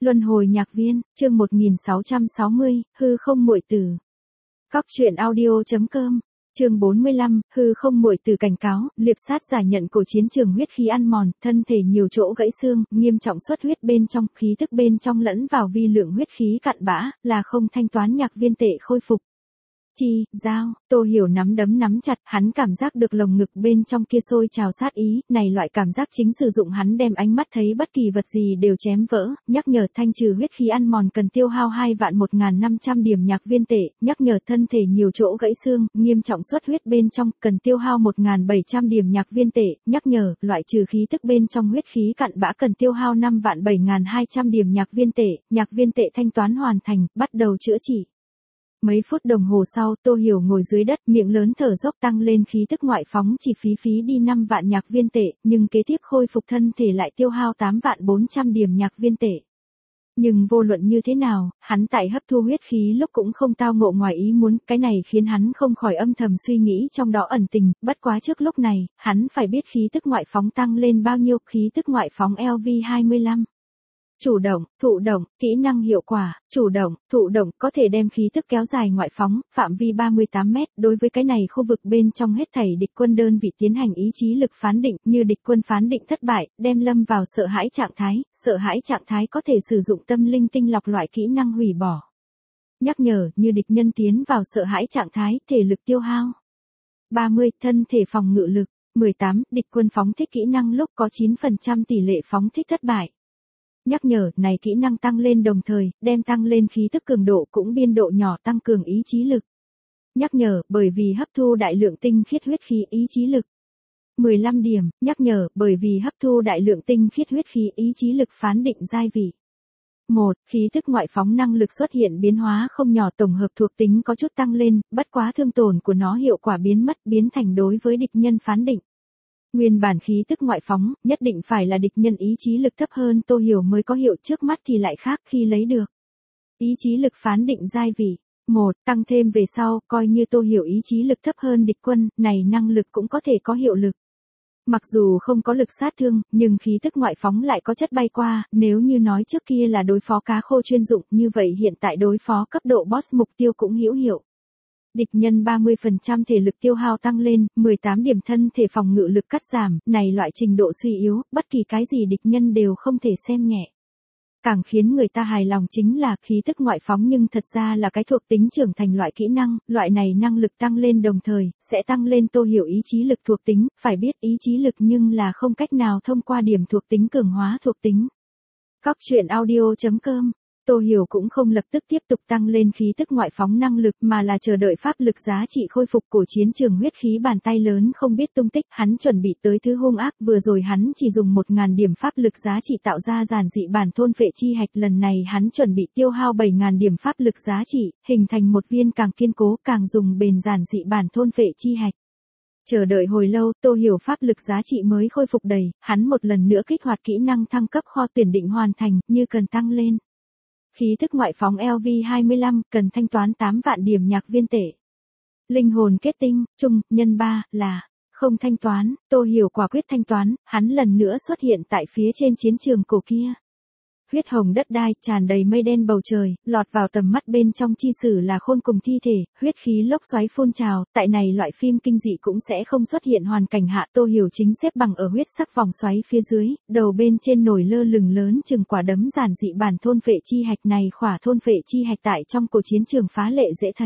Luân hồi nhạc viên, chương 1660, hư không muội tử. Cóc truyện audio.com, chương 45, hư không muội tử cảnh cáo, liệp sát giả nhận của chiến trường huyết khí ăn mòn, thân thể nhiều chỗ gãy xương, nghiêm trọng xuất huyết bên trong, khí tức bên trong lẫn vào vi lượng huyết khí cạn bã, là không thanh toán nhạc viên tệ khôi phục. Chi, giao, Tô Hiểu nắm đấm nắm chặt, hắn cảm giác được lồng ngực bên trong kia sôi trào sát ý, này loại cảm giác chính sử dụng hắn đem ánh mắt thấy bất kỳ vật gì đều chém vỡ, nhắc nhở thanh trừ huyết khí ăn mòn cần tiêu hao 2.1.500 điểm nhạc viên tệ, nhắc nhở thân thể nhiều chỗ gãy xương, nghiêm trọng xuất huyết bên trong, cần tiêu hao 1.700 điểm nhạc viên tệ, nhắc nhở, loại trừ khí tức bên trong huyết khí cạn bã cần tiêu hao 5.7.200 điểm nhạc viên tệ thanh toán hoàn thành, bắt đầu chữa trị. Mấy phút đồng hồ sau, Tô Hiểu ngồi dưới đất, miệng lớn thở dốc tăng lên khí tức ngoại phóng chỉ phí đi 5 vạn nhạc viên tệ, nhưng kế tiếp khôi phục thân thể lại tiêu hao 8.400 điểm nhạc viên tệ. Nhưng vô luận như thế nào, hắn tại hấp thu huyết khí lúc cũng không tao ngộ ngoài ý muốn, cái này khiến hắn không khỏi âm thầm suy nghĩ trong đó ẩn tình, bất quá trước lúc này, hắn phải biết khí tức ngoại phóng tăng lên bao nhiêu, khí tức ngoại phóng LV25. Chủ động, thụ động, kỹ năng hiệu quả, chủ động, thụ động có thể đem khí tức kéo dài ngoại phóng, phạm vi 38 mét, đối với cái này khu vực bên trong hết thảy địch quân đơn vị tiến hành ý chí lực phán định, như địch quân phán định thất bại, đem lâm vào sợ hãi trạng thái có thể sử dụng tâm linh tinh lọc loại kỹ năng hủy bỏ. Nhắc nhở, như địch nhân tiến vào sợ hãi trạng thái, thể lực tiêu hao. 30, thân thể phòng ngự lực. 18, địch quân phóng thích kỹ năng lúc có 9% tỷ lệ phóng thích thất bại. Nhắc nhở, này kỹ năng tăng lên đồng thời, đem tăng lên khí tức cường độ cũng biên độ nhỏ tăng cường ý chí lực. Nhắc nhở, bởi vì hấp thu đại lượng tinh khiết huyết khí ý chí lực. 15 điểm, nhắc nhở, bởi vì hấp thu đại lượng tinh khiết huyết khí ý chí lực phán định giai vị. 1. Khí tức ngoại phóng năng lực xuất hiện biến hóa không nhỏ, tổng hợp thuộc tính có chút tăng lên, bất quá thương tổn của nó hiệu quả biến mất, biến thành đối với địch nhân phán định. Nguyên bản khí tức ngoại phóng, nhất định phải là địch nhân ý chí lực thấp hơn Tô Hiểu mới có hiệu, trước mắt thì lại khác khi lấy được. Ý chí lực phán định giai vị. 1. Tăng thêm về sau, coi như Tô Hiểu ý chí lực thấp hơn địch quân, này năng lực cũng có thể có hiệu lực. Mặc dù không có lực sát thương, nhưng khí tức ngoại phóng lại có chất bay qua, nếu như nói trước kia là đối phó cá khô chuyên dụng, như vậy hiện tại đối phó cấp độ boss mục tiêu cũng hữu hiệu. Địch nhân 30% thể lực tiêu hao tăng lên, 18 điểm thân thể phòng ngự lực cắt giảm, này loại trình độ suy yếu, bất kỳ cái gì địch nhân đều không thể xem nhẹ. Càng khiến người ta hài lòng chính là khí tức ngoại phóng nhưng thật ra là cái thuộc tính trưởng thành loại kỹ năng, loại này năng lực tăng lên đồng thời, sẽ tăng lên Tô Hiểu ý chí lực thuộc tính, phải biết ý chí lực nhưng là không cách nào thông qua điểm thuộc tính cường hóa thuộc tính. Cóc truyện audio.com. Tô Hiểu cũng không lập tức tiếp tục tăng lên khí tức ngoại phóng năng lực mà là chờ đợi pháp lực giá trị khôi phục của chiến trường huyết khí bàn tay lớn không biết tung tích, hắn chuẩn bị tới thứ hung ác, vừa rồi hắn chỉ dùng 1.000 điểm pháp lực giá trị tạo ra giản dị bản thôn phệ chi hạch, lần này hắn chuẩn bị tiêu hao 7.000 điểm pháp lực giá trị, hình thành một viên càng kiên cố càng dùng bền giản dị bản thôn phệ chi hạch. Chờ đợi hồi lâu, Tô Hiểu pháp lực giá trị mới khôi phục đầy, hắn một lần nữa kích hoạt kỹ năng thăng cấp kho tuyển định hoàn thành, như cần tăng lên. Khí thức ngoại phóng LV25, cần thanh toán 8 vạn điểm nhạc viên tệ. Linh hồn kết tinh, chung, nhân 3, là, không thanh toán, Tô Hiểu quả quyết thanh toán, hắn lần nữa xuất hiện tại phía trên chiến trường cổ kia. Huyết hồng đất đai, tràn đầy mây đen bầu trời, lọt vào tầm mắt bên trong chi sử là khôn cùng thi thể, huyết khí lốc xoáy phun trào, tại này loại phim kinh dị cũng sẽ không xuất hiện hoàn cảnh hạ. Tô Hiểu chính xếp bằng ở huyết sắc vòng xoáy phía dưới, đầu bên trên nổi lơ lửng lớn chừng quả đấm giản dị bản thôn phệ chi hạch, này khỏa thôn phệ chi hạch tại trong cổ chiến trường phá lệ dễ thấy.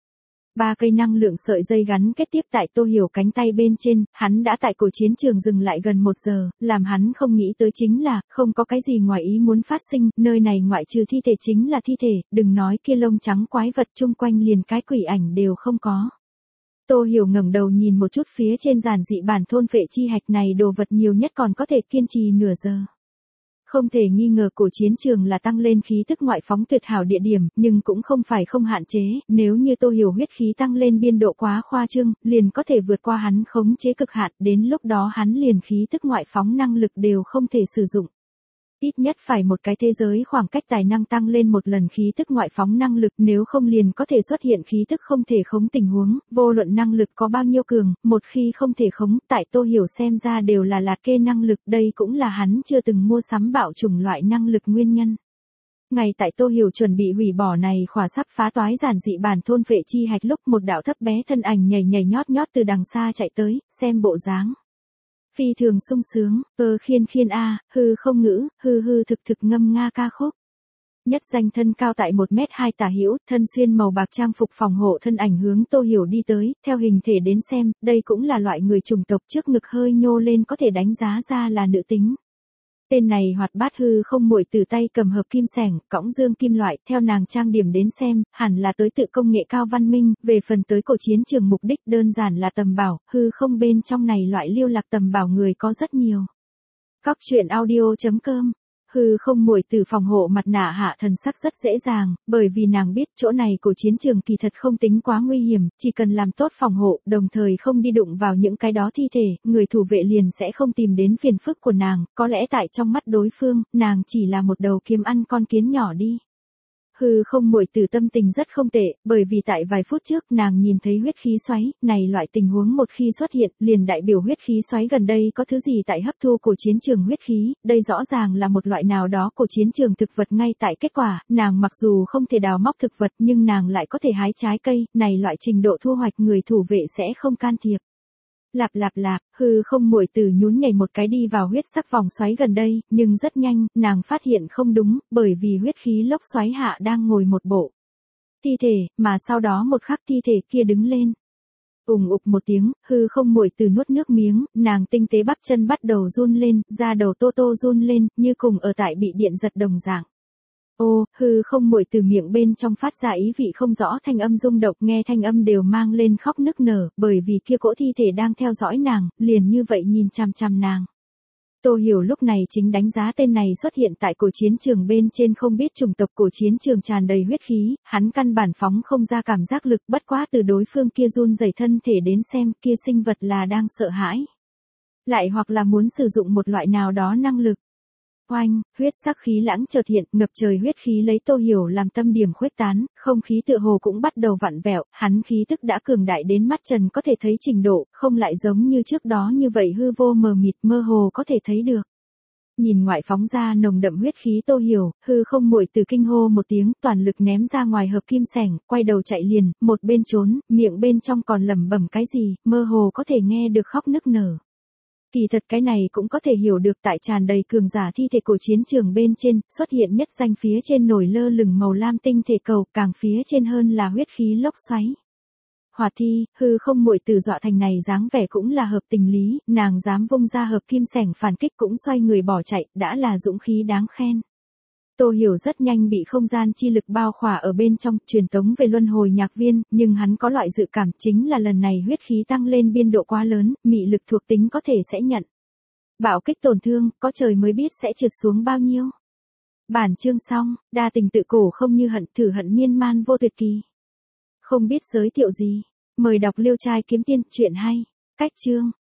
3 cây năng lượng sợi dây gắn kết tiếp tại Tô Hiểu cánh tay bên trên, hắn đã tại cổ chiến trường dừng lại gần 1 giờ, làm hắn không nghĩ tới chính là, không có cái gì ngoài ý muốn phát sinh, nơi này ngoại trừ thi thể chính là thi thể, đừng nói kia lông trắng quái vật chung quanh liền cái quỷ ảnh đều không có. Tô Hiểu ngẩng đầu nhìn một chút phía trên giản dị bản thôn phệ chi hạch, này đồ vật nhiều nhất còn có thể kiên trì nửa giờ. Không thể nghi ngờ cổ chiến trường là tăng lên khí tức ngoại phóng tuyệt hảo địa điểm, nhưng cũng không phải không hạn chế, nếu như Tô Hiểu huyết khí tăng lên biên độ quá khoa trương, liền có thể vượt qua hắn khống chế cực hạn, đến lúc đó hắn liền khí tức ngoại phóng năng lực đều không thể sử dụng. Ít nhất phải một cái thế giới khoảng cách tài năng tăng lên một lần khí tức ngoại phóng năng lực, nếu không liền có thể xuất hiện khí tức không thể khống tình huống, vô luận năng lực có bao nhiêu cường, một khi không thể khống, tại Tô Hiểu xem ra đều là lạt kê năng lực, đây cũng là hắn chưa từng mua sắm bạo chủng loại năng lực nguyên nhân. ngay tại Tô Hiểu chuẩn bị hủy bỏ này khỏa sắp phá toái giản dị bản thôn phệ chi hạch lúc một đạo thấp bé thân ảnh nhảy nhảy nhót nhót từ đằng xa chạy tới, xem bộ dáng phi thường sung sướng, khiên khiên a, hư không ngữ, hư hư thực thực ngâm nga ca khúc. Nhất danh thân cao tại 1m2 tả hữu, thân xuyên màu bạc trang phục phòng hộ thân ảnh hướng Tô Hiểu đi tới, theo hình thể đến xem, đây cũng là loại người chủng tộc trước ngực hơi nhô lên có thể đánh giá ra là nữ tính. Tên này hoạt bát hư không muội từ tay cầm hợp kim xẻng, cõng dương kim loại, theo nàng trang điểm đến xem, hẳn là tới tự công nghệ cao văn minh, về phần tới cổ chiến trường mục đích đơn giản là tầm bảo, hư không bên trong này loại lưu lạc tầm bảo người có rất nhiều. Các chuyện audio.com Hư không muội từ phòng hộ mặt nạ hạ thần sắc rất dễ dàng, bởi vì nàng biết chỗ này của chiến trường kỳ thật không tính quá nguy hiểm, chỉ cần làm tốt phòng hộ, đồng thời không đi đụng vào những cái đó thi thể, người thủ vệ liền sẽ không tìm đến phiền phức của nàng, có lẽ tại trong mắt đối phương, nàng chỉ là một đầu kiếm ăn con kiến nhỏ đi. Hư không muội từ tâm tình rất không tệ, bởi vì tại vài phút trước nàng nhìn thấy huyết khí xoáy, này loại tình huống một khi xuất hiện, liền đại biểu huyết khí xoáy gần đây có thứ gì tại hấp thu của chiến trường huyết khí, đây rõ ràng là một loại nào đó của chiến trường thực vật ngay tại kết quả, nàng mặc dù không thể đào móc thực vật nhưng nàng lại có thể hái trái cây, này loại trình độ thu hoạch người thủ vệ sẽ không can thiệp. Lạp, hư không muội từ nhún nhảy một cái đi vào huyết sắc vòng xoáy gần đây, nhưng rất nhanh, nàng phát hiện không đúng, bởi vì huyết khí lốc xoáy hạ đang ngồi một bộ thi thể, mà sau đó một khắc thi thể kia đứng lên. Ùng ục một tiếng, hư không muội từ nuốt nước miếng, nàng tinh tế bắp chân bắt đầu run lên, da đầu tô tô run lên, như cùng ở tại bị điện giật đồng dạng. Ô, hư không muội từ miệng bên trong phát ra ý vị không rõ thanh âm rung động, nghe thanh âm đều mang lên khóc nức nở, bởi vì kia cỗ thi thể đang theo dõi nàng, liền như vậy nhìn chằm chằm nàng. Tô Hiểu lúc này chính đánh giá tên này xuất hiện tại cổ chiến trường bên trên không biết chủng tộc cổ chiến trường tràn đầy huyết khí, hắn căn bản phóng không ra cảm giác lực bất quá từ đối phương kia run rẩy thân thể đến xem kia sinh vật là đang sợ hãi. Lại hoặc là muốn sử dụng một loại nào đó năng lực. Oanh, huyết sắc khí lãng chợt hiện, ngập trời huyết khí lấy Tô Hiểu làm tâm điểm khuếch tán, không khí tựa hồ cũng bắt đầu vặn vẹo, hắn khí tức đã cường đại đến mắt trần có thể thấy trình độ, không lại giống như trước đó như vậy hư vô mờ mịt mơ hồ có thể thấy được. Nhìn ngoại phóng ra nồng đậm huyết khí Tô Hiểu, hư không muội từ kinh hô một tiếng, toàn lực ném ra ngoài hợp kim xẻng, quay đầu chạy liền, một bên trốn, miệng bên trong còn lẩm bẩm cái gì, mơ hồ có thể nghe được khóc nức nở. Kỳ thật cái này cũng có thể hiểu được tại tràn đầy cường giả thi thể của chiến trường bên trên, xuất hiện nhất danh phía trên nổi lơ lửng màu lam tinh thể cầu, càng phía trên hơn là huyết khí lốc xoáy. Hoạt thi, hư không muội từ dọa thành này dáng vẻ cũng là hợp tình lý, nàng dám vung ra hợp kim xẻng phản kích cũng xoay người bỏ chạy, đã là dũng khí đáng khen. Tô Hiểu rất nhanh bị không gian chi lực bao khỏa ở bên trong, truyền tống về luân hồi nhạc viên, nhưng hắn có loại dự cảm chính là lần này huyết khí tăng lên biên độ quá lớn, mị lực thuộc tính có thể sẽ nhận. Bạo kích tổn thương, có trời mới biết sẽ trượt xuống bao nhiêu. Bản chương xong, đa tình tự cổ không như hận, thử hận miên man vô tuyệt kỳ. Không biết giới thiệu gì, mời đọc Liêu Trai Kiếm Tiên, chuyện hay. Cách chương.